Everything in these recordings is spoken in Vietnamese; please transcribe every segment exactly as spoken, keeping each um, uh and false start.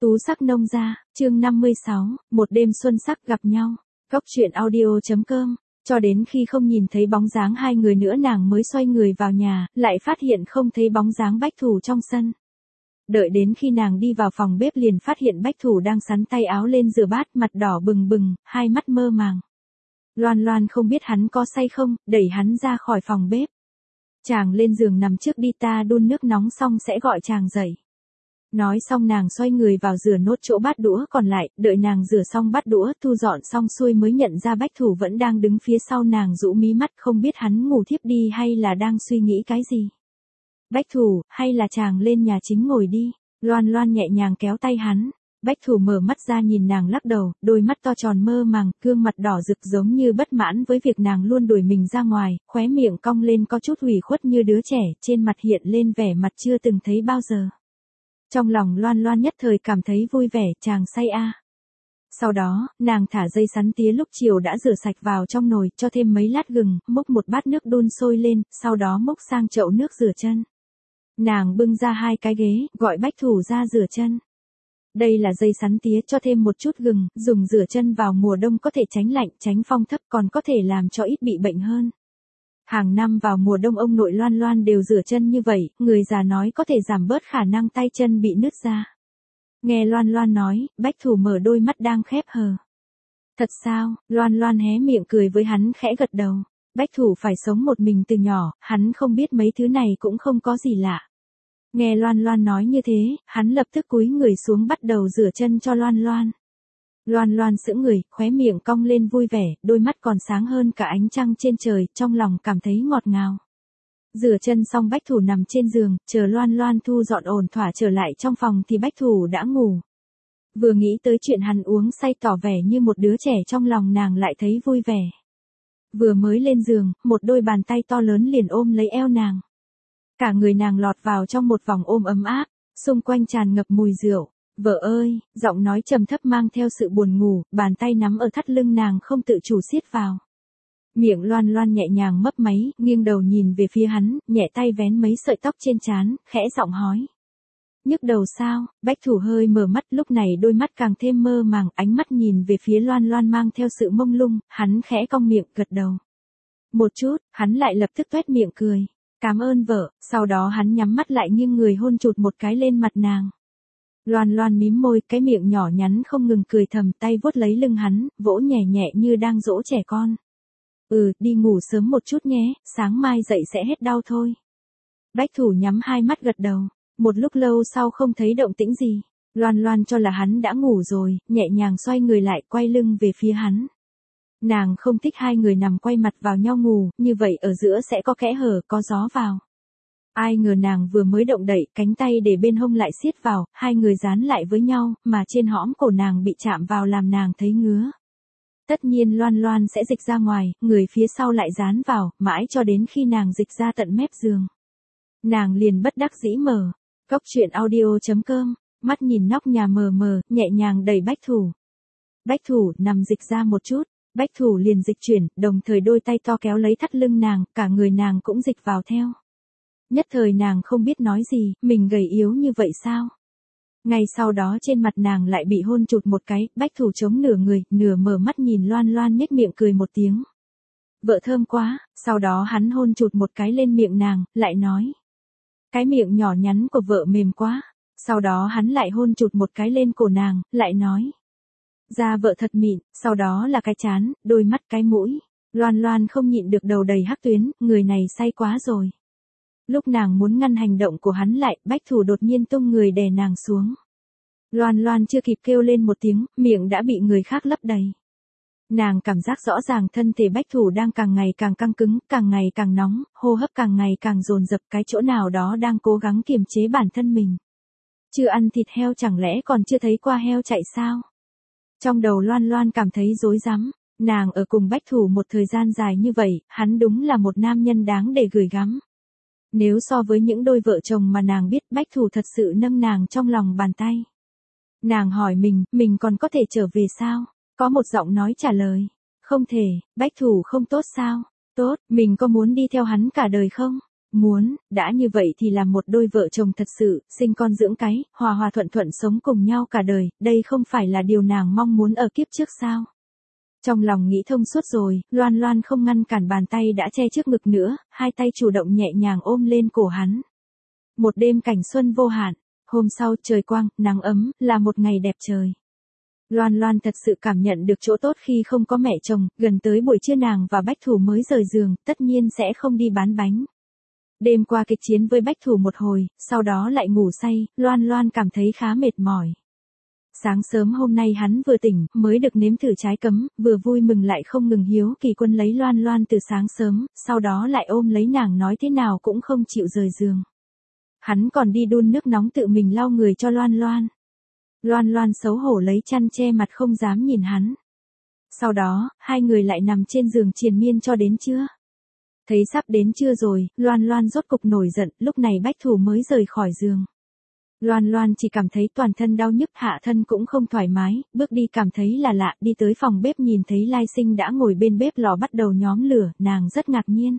Tú sắc nông gia, chương năm mươi sáu, một đêm xuân sắc gặp nhau. Góc truyện audio chấm com. Cho đến khi không nhìn thấy bóng dáng hai người nữa nàng mới xoay người vào nhà, lại phát hiện không thấy bóng dáng Bách Thủ trong sân. Đợi đến khi nàng đi vào phòng bếp liền phát hiện Bách Thủ đang sắn tay áo lên rửa bát, mặt đỏ bừng bừng, hai mắt mơ màng. Loan Loan không biết hắn có say không, đẩy hắn ra khỏi phòng bếp. Chàng lên giường nằm trước đi, ta đun nước nóng xong sẽ gọi chàng dậy. Nói xong nàng xoay người vào rửa nốt chỗ bát đũa còn lại, đợi nàng rửa xong bát đũa thu dọn xong xuôi mới nhận ra Bách Thủ vẫn đang đứng phía sau nàng rũ mí mắt, không biết hắn ngủ thiếp đi hay là đang suy nghĩ cái gì. Bách Thủ, hay là chàng lên nhà chính ngồi đi. Loan Loan nhẹ nhàng kéo tay hắn. Bách Thủ mở mắt ra nhìn nàng lắc đầu, đôi mắt to tròn mơ màng, gương mặt đỏ rực giống như bất mãn với việc nàng luôn đuổi mình ra ngoài, khóe miệng cong lên có chút ủy khuất như đứa trẻ, trên mặt hiện lên vẻ mặt chưa từng thấy bao giờ. Trong lòng Loan Loan nhất thời cảm thấy vui vẻ, chàng say a. À. Sau đó, nàng thả dây sắn tía lúc chiều đã rửa sạch vào trong nồi, cho thêm mấy lát gừng, múc một bát nước đun sôi lên, sau đó múc sang chậu nước rửa chân. Nàng bưng ra hai cái ghế, gọi Bách Thủ ra rửa chân. Đây là dây sắn tía, cho thêm một chút gừng, dùng rửa chân vào mùa đông có thể tránh lạnh, tránh phong thấp, còn có thể làm cho ít bị bệnh hơn. Hàng năm vào mùa đông ông nội Loan Loan đều rửa chân như vậy, người già nói có thể giảm bớt khả năng tay chân bị nứt ra. Nghe Loan Loan nói, Bách Thủ mở đôi mắt đang khép hờ. Thật sao? Loan Loan hé miệng cười với hắn, khẽ gật đầu. Bách Thủ phải sống một mình từ nhỏ, hắn không biết mấy thứ này cũng không có gì lạ. Nghe Loan Loan nói như thế, hắn lập tức cúi người xuống bắt đầu rửa chân cho Loan Loan. Loan Loan sững người, khóe miệng cong lên vui vẻ, đôi mắt còn sáng hơn cả ánh trăng trên trời, trong lòng cảm thấy ngọt ngào. Rửa chân xong Bách Thủ nằm trên giường, chờ Loan Loan thu dọn ổn thỏa trở lại trong phòng thì Bách Thủ đã ngủ. Vừa nghĩ tới chuyện hắn uống say tỏ vẻ như một đứa trẻ, trong lòng nàng lại thấy vui vẻ. Vừa mới lên giường, một đôi bàn tay to lớn liền ôm lấy eo nàng. Cả người nàng lọt vào trong một vòng ôm ấm áp, xung quanh tràn ngập mùi rượu. Vợ ơi, giọng nói trầm thấp mang theo sự buồn ngủ, bàn tay nắm ở thắt lưng nàng không tự chủ siết vào. Miệng Loan Loan nhẹ nhàng mấp máy, nghiêng đầu nhìn về phía hắn, nhẹ tay vén mấy sợi tóc trên trán, khẽ giọng hỏi. Nhức đầu sao? Bách Thủ hơi mở mắt, lúc này đôi mắt càng thêm mơ màng, ánh mắt nhìn về phía Loan Loan mang theo sự mông lung, hắn khẽ cong miệng, gật đầu. Một chút, hắn lại lập tức tuét miệng cười. Cảm ơn vợ, sau đó hắn nhắm mắt lại nghiêng người hôn chụt một cái lên mặt nàng. Loan Loan mím môi, cái miệng nhỏ nhắn không ngừng cười thầm, tay vuốt lấy lưng hắn, vỗ nhẹ nhẹ như đang dỗ trẻ con. Ừ, đi ngủ sớm một chút nhé, sáng mai dậy sẽ hết đau thôi. Bách Thủ nhắm hai mắt gật đầu, một lúc lâu sau không thấy động tĩnh gì. Loan Loan cho là hắn đã ngủ rồi, nhẹ nhàng xoay người lại, quay lưng về phía hắn. Nàng không thích hai người nằm quay mặt vào nhau ngủ, như vậy ở giữa sẽ có kẽ hở, có gió vào. Ai ngờ nàng vừa mới động đậy, cánh tay để bên hông lại siết vào, hai người dán lại với nhau, mà trên hõm cổ nàng bị chạm vào làm nàng thấy ngứa. Tất nhiên Loan Loan sẽ dịch ra ngoài, người phía sau lại dán vào, mãi cho đến khi nàng dịch ra tận mép giường. Nàng liền bất đắc dĩ mở. Góc truyện audio chấm com, mắt nhìn nóc nhà mờ mờ, nhẹ nhàng đẩy Bách Thủ. Bách Thủ nằm dịch ra một chút. Bách Thủ liền dịch chuyển, đồng thời đôi tay to kéo lấy thắt lưng nàng, cả người nàng cũng dịch vào theo. Nhất thời nàng không biết nói gì, mình gầy yếu như vậy sao? Ngay sau đó trên mặt nàng lại bị hôn chụt một cái, Bách Thủ chống nửa người, nửa mở mắt nhìn Loan Loan nhếch miệng cười một tiếng. Vợ thơm quá, sau đó hắn hôn chụt một cái lên miệng nàng, lại nói. Cái miệng nhỏ nhắn của vợ mềm quá, sau đó hắn lại hôn chụt một cái lên cổ nàng, lại nói. Da vợ thật mịn, sau đó là cái trán, đôi mắt, cái mũi. Loan Loan không nhịn được đầu đầy hắc tuyến, người này say quá rồi. Lúc nàng muốn ngăn hành động của hắn lại, Bách Thủ đột nhiên tung người đè nàng xuống. Loan Loan chưa kịp kêu lên một tiếng, miệng đã bị người khác lấp đầy. Nàng cảm giác rõ ràng thân thể Bách Thủ đang càng ngày càng căng cứng, càng ngày càng nóng, hô hấp càng ngày càng dồn dập, cái chỗ nào đó đang cố gắng kiềm chế bản thân mình. Chưa ăn thịt heo chẳng lẽ còn chưa thấy qua heo chạy sao? Trong đầu Loan Loan cảm thấy rối rắm, nàng ở cùng Bách Thủ một thời gian dài như vậy, hắn đúng là một nam nhân đáng để gửi gắm. Nếu so với những đôi vợ chồng mà nàng biết, Bách Thủ thật sự nâng nàng trong lòng bàn tay. Nàng hỏi mình, mình còn có thể trở về sao? Có một giọng nói trả lời, không thể. Bách Thủ không tốt sao? Tốt, mình có muốn đi theo hắn cả đời không? Muốn, đã như vậy thì làm một đôi vợ chồng thật sự, sinh con dưỡng cái, hòa hòa thuận thuận sống cùng nhau cả đời, đây không phải là điều nàng mong muốn ở kiếp trước sao? Trong lòng nghĩ thông suốt rồi, Loan Loan không ngăn cản bàn tay đã che trước ngực nữa, hai tay chủ động nhẹ nhàng ôm lên cổ hắn. Một đêm cảnh xuân vô hạn, hôm sau trời quang, nắng ấm, là một ngày đẹp trời. Loan Loan thật sự cảm nhận được chỗ tốt khi không có mẹ chồng, gần tới buổi trưa nàng và Bách Thủ mới rời giường, tất nhiên sẽ không đi bán bánh. Đêm qua kịch chiến với Bách Thủ một hồi, sau đó lại ngủ say, Loan Loan cảm thấy khá mệt mỏi. Sáng sớm hôm nay hắn vừa tỉnh, mới được nếm thử trái cấm, vừa vui mừng lại không ngừng hiếu kỳ quân lấy Loan Loan từ sáng sớm, sau đó lại ôm lấy nàng nói thế nào cũng không chịu rời giường. Hắn còn đi đun nước nóng tự mình lau người cho Loan Loan. Loan Loan xấu hổ lấy chăn che mặt không dám nhìn hắn. Sau đó, hai người lại nằm trên giường triền miên cho đến trưa. Thấy sắp đến trưa rồi, Loan Loan rốt cục nổi giận, lúc này Bách Thủ mới rời khỏi giường. Loan Loan chỉ cảm thấy toàn thân đau nhức, hạ thân cũng không thoải mái, bước đi cảm thấy là lạ, đi tới phòng bếp nhìn thấy Lai Sinh đã ngồi bên bếp lò bắt đầu nhóm lửa, nàng rất ngạc nhiên.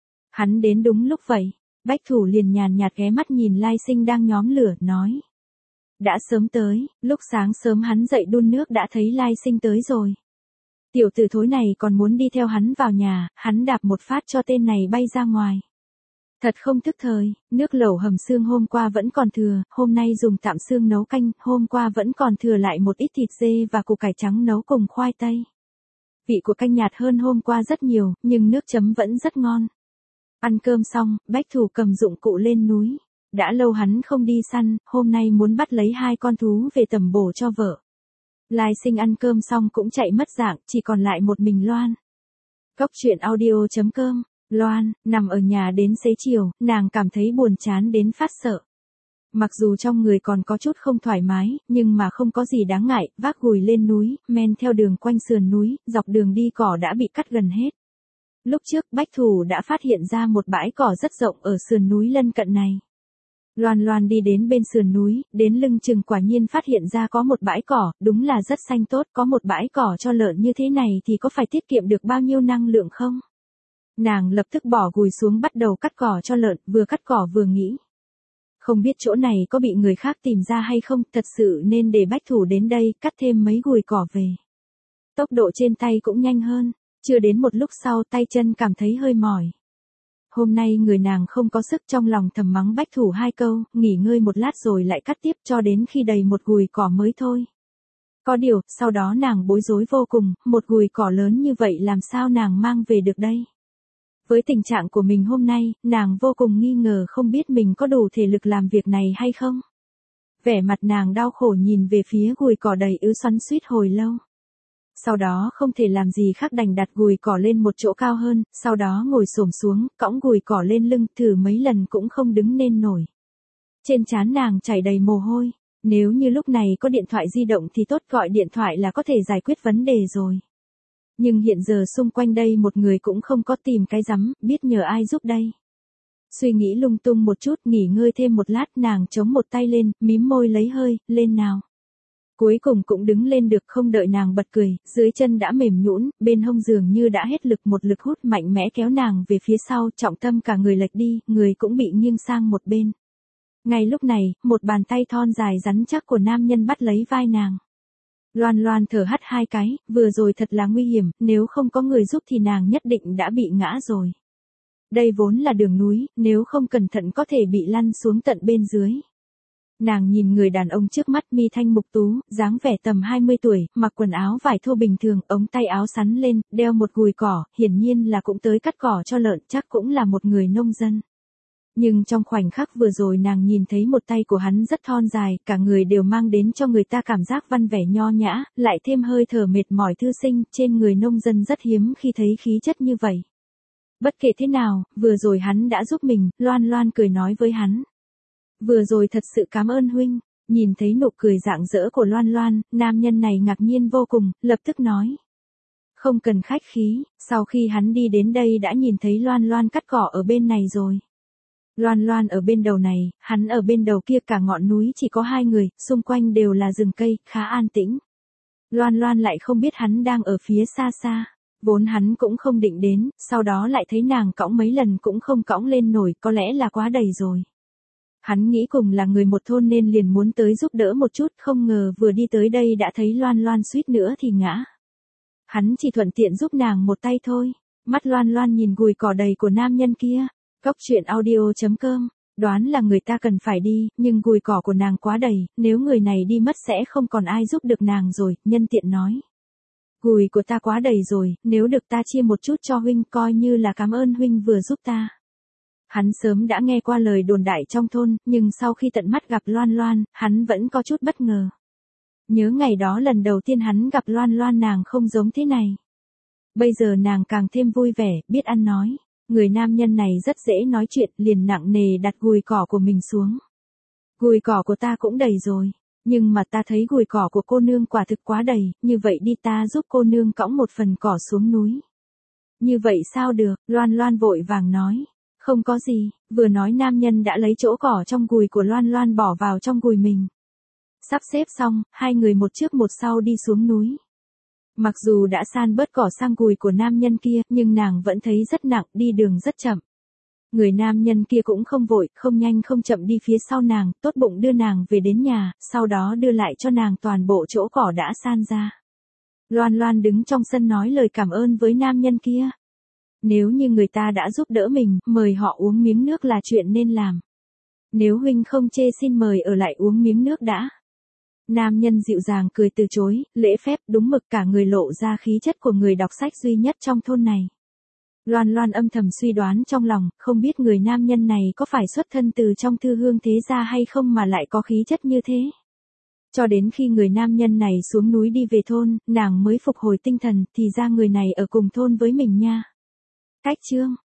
Hắn đến đúng lúc vậy, Bách Thủ liền nhàn nhạt ghé mắt nhìn Lai Sinh đang nhóm lửa, nói. Đã sớm tới, lúc sáng sớm hắn dậy đun nước đã thấy Lai Sinh tới rồi. Tiểu tử thối này còn muốn đi theo hắn vào nhà, hắn đạp một phát cho tên này bay ra ngoài. Thật không thức thời, nước lẩu hầm xương hôm qua vẫn còn thừa, hôm nay dùng tạm xương nấu canh, hôm qua vẫn còn thừa lại một ít thịt dê và củ cải trắng nấu cùng khoai tây. Vị của canh nhạt hơn hôm qua rất nhiều, nhưng nước chấm vẫn rất ngon. Ăn cơm xong, Bách Thủ cầm dụng cụ lên núi. Đã lâu hắn không đi săn, hôm nay muốn bắt lấy hai con thú về tẩm bổ cho vợ. Lai Sinh ăn cơm xong cũng chạy mất dạng, chỉ còn lại một mình Loan. Cốc truyện audio chấm com. Loan, nằm ở nhà đến xế chiều, nàng cảm thấy buồn chán đến phát sợ. Mặc dù trong người còn có chút không thoải mái, nhưng mà không có gì đáng ngại, vác gùi lên núi, men theo đường quanh sườn núi, dọc đường đi cỏ đã bị cắt gần hết. Lúc trước Bách Thủ đã phát hiện ra một bãi cỏ rất rộng ở sườn núi lân cận này. Loan Loan đi đến bên sườn núi, đến lưng chừng quả nhiên phát hiện ra có một bãi cỏ, đúng là rất xanh tốt, có một bãi cỏ cho lợn như thế này thì có phải tiết kiệm được bao nhiêu năng lượng không? Nàng lập tức bỏ gùi xuống bắt đầu cắt cỏ cho lợn, vừa cắt cỏ vừa nghĩ. Không biết chỗ này có bị người khác tìm ra hay không, thật sự nên để Bách Thủ đến đây, cắt thêm mấy gùi cỏ về. Tốc độ trên tay cũng nhanh hơn, chưa đến một lúc sau tay chân cảm thấy hơi mỏi. Hôm nay người nàng không có sức, trong lòng thầm mắng Bách Thủ hai câu, nghỉ ngơi một lát rồi lại cắt tiếp cho đến khi đầy một gùi cỏ mới thôi. Có điều, sau đó nàng bối rối vô cùng, một gùi cỏ lớn như vậy làm sao nàng mang về được đây? Với tình trạng của mình hôm nay, nàng vô cùng nghi ngờ không biết mình có đủ thể lực làm việc này hay không. Vẻ mặt nàng đau khổ nhìn về phía gùi cỏ đầy ứ xoắn xuýt hồi lâu. Sau đó không thể làm gì khác đành đặt gùi cỏ lên một chỗ cao hơn, sau đó ngồi xổm xuống, cõng gùi cỏ lên lưng, thử mấy lần cũng không đứng nên nổi. Trên trán nàng chảy đầy mồ hôi, nếu như lúc này có điện thoại di động thì tốt, gọi điện thoại là có thể giải quyết vấn đề rồi. Nhưng hiện giờ xung quanh đây một người cũng không có, tìm cái rắm, biết nhờ ai giúp đây. Suy nghĩ lung tung một chút, nghỉ ngơi thêm một lát, nàng chống một tay lên, mím môi lấy hơi, lên nào. Cuối cùng cũng đứng lên được, không đợi nàng bật cười, dưới chân đã mềm nhũn, bên hông dường như đã hết lực, một lực hút mạnh mẽ kéo nàng về phía sau, trọng tâm cả người lệch đi, người cũng bị nghiêng sang một bên. Ngay lúc này, một bàn tay thon dài rắn chắc của nam nhân bắt lấy vai nàng. Loan Loan thở hắt hai cái, vừa rồi thật là nguy hiểm, nếu không có người giúp thì nàng nhất định đã bị ngã rồi. Đây vốn là đường núi, nếu không cẩn thận có thể bị lăn xuống tận bên dưới. Nàng nhìn người đàn ông trước mắt, mi thanh mục tú, dáng vẻ tầm hai mươi tuổi, mặc quần áo vải thô bình thường, ống tay áo sắn lên, đeo một gùi cỏ, hiển nhiên là cũng tới cắt cỏ cho lợn, chắc cũng là một người nông dân. Nhưng trong khoảnh khắc vừa rồi nàng nhìn thấy một tay của hắn rất thon dài, cả người đều mang đến cho người ta cảm giác văn vẻ nho nhã, lại thêm hơi thở mệt mỏi thư sinh, trên người nông dân rất hiếm khi thấy khí chất như vậy. Bất kể thế nào, vừa rồi hắn đã giúp mình, Loan Loan cười nói với hắn. Vừa rồi thật sự cảm ơn huynh. Nhìn thấy nụ cười rạng rỡ của Loan Loan, nam nhân này ngạc nhiên vô cùng, lập tức nói. Không cần khách khí, sau khi hắn đi đến đây đã nhìn thấy Loan Loan cắt cỏ ở bên này rồi. Loan Loan ở bên đầu này, hắn ở bên đầu kia, cả ngọn núi chỉ có hai người, xung quanh đều là rừng cây, khá an tĩnh. Loan Loan lại không biết hắn đang ở phía xa xa. Vốn hắn cũng không định đến, sau đó lại thấy nàng cõng mấy lần cũng không cõng lên nổi, có lẽ là quá đầy rồi. Hắn nghĩ cùng là người một thôn nên liền muốn tới giúp đỡ một chút, không ngờ vừa đi tới đây đã thấy Loan Loan suýt nữa thì ngã. Hắn chỉ thuận tiện giúp nàng một tay thôi. Mắt Loan Loan nhìn gùi cỏ đầy của nam nhân kia. Cóc truyện audio chấm com, đoán là người ta cần phải đi, nhưng gùi cỏ của nàng quá đầy, nếu người này đi mất sẽ không còn ai giúp được nàng rồi, nhân tiện nói. Gùi của ta quá đầy rồi, nếu được ta chia một chút cho huynh coi như là cảm ơn huynh vừa giúp ta. Hắn sớm đã nghe qua lời đồn đại trong thôn, nhưng sau khi tận mắt gặp Loan Loan, hắn vẫn có chút bất ngờ. Nhớ ngày đó lần đầu tiên hắn gặp Loan Loan nàng không giống thế này. Bây giờ nàng càng thêm vui vẻ, biết ăn nói. Người nam nhân này rất dễ nói chuyện, liền nặng nề đặt gùi cỏ của mình xuống. Gùi cỏ của ta cũng đầy rồi, nhưng mà ta thấy gùi cỏ của cô nương quả thực quá đầy, như vậy đi ta giúp cô nương cõng một phần cỏ xuống núi. Như vậy sao được, Loan Loan vội vàng nói. Không có gì, vừa nói nam nhân đã lấy chỗ cỏ trong gùi của Loan Loan bỏ vào trong gùi mình. Sắp xếp xong, hai người một trước một sau đi xuống núi. Mặc dù đã san bớt cỏ sang gùi của nam nhân kia, nhưng nàng vẫn thấy rất nặng, đi đường rất chậm. Người nam nhân kia cũng không vội, không nhanh không chậm đi phía sau nàng, tốt bụng đưa nàng về đến nhà, sau đó đưa lại cho nàng toàn bộ chỗ cỏ đã san ra. Loan Loan đứng trong sân nói lời cảm ơn với nam nhân kia. Nếu như người ta đã giúp đỡ mình, mời họ uống miếng nước là chuyện nên làm. Nếu huynh không chê xin mời ở lại uống miếng nước đã. Nam nhân dịu dàng cười từ chối, lễ phép đúng mực, cả người lộ ra khí chất của người đọc sách duy nhất trong thôn này. Loan Loan âm thầm suy đoán trong lòng, không biết người nam nhân này có phải xuất thân từ trong thư hương thế gia hay không mà lại có khí chất như thế. Cho đến khi người nam nhân này xuống núi đi về thôn, nàng mới phục hồi tinh thần, thì ra người này ở cùng thôn với mình nha. Cách chương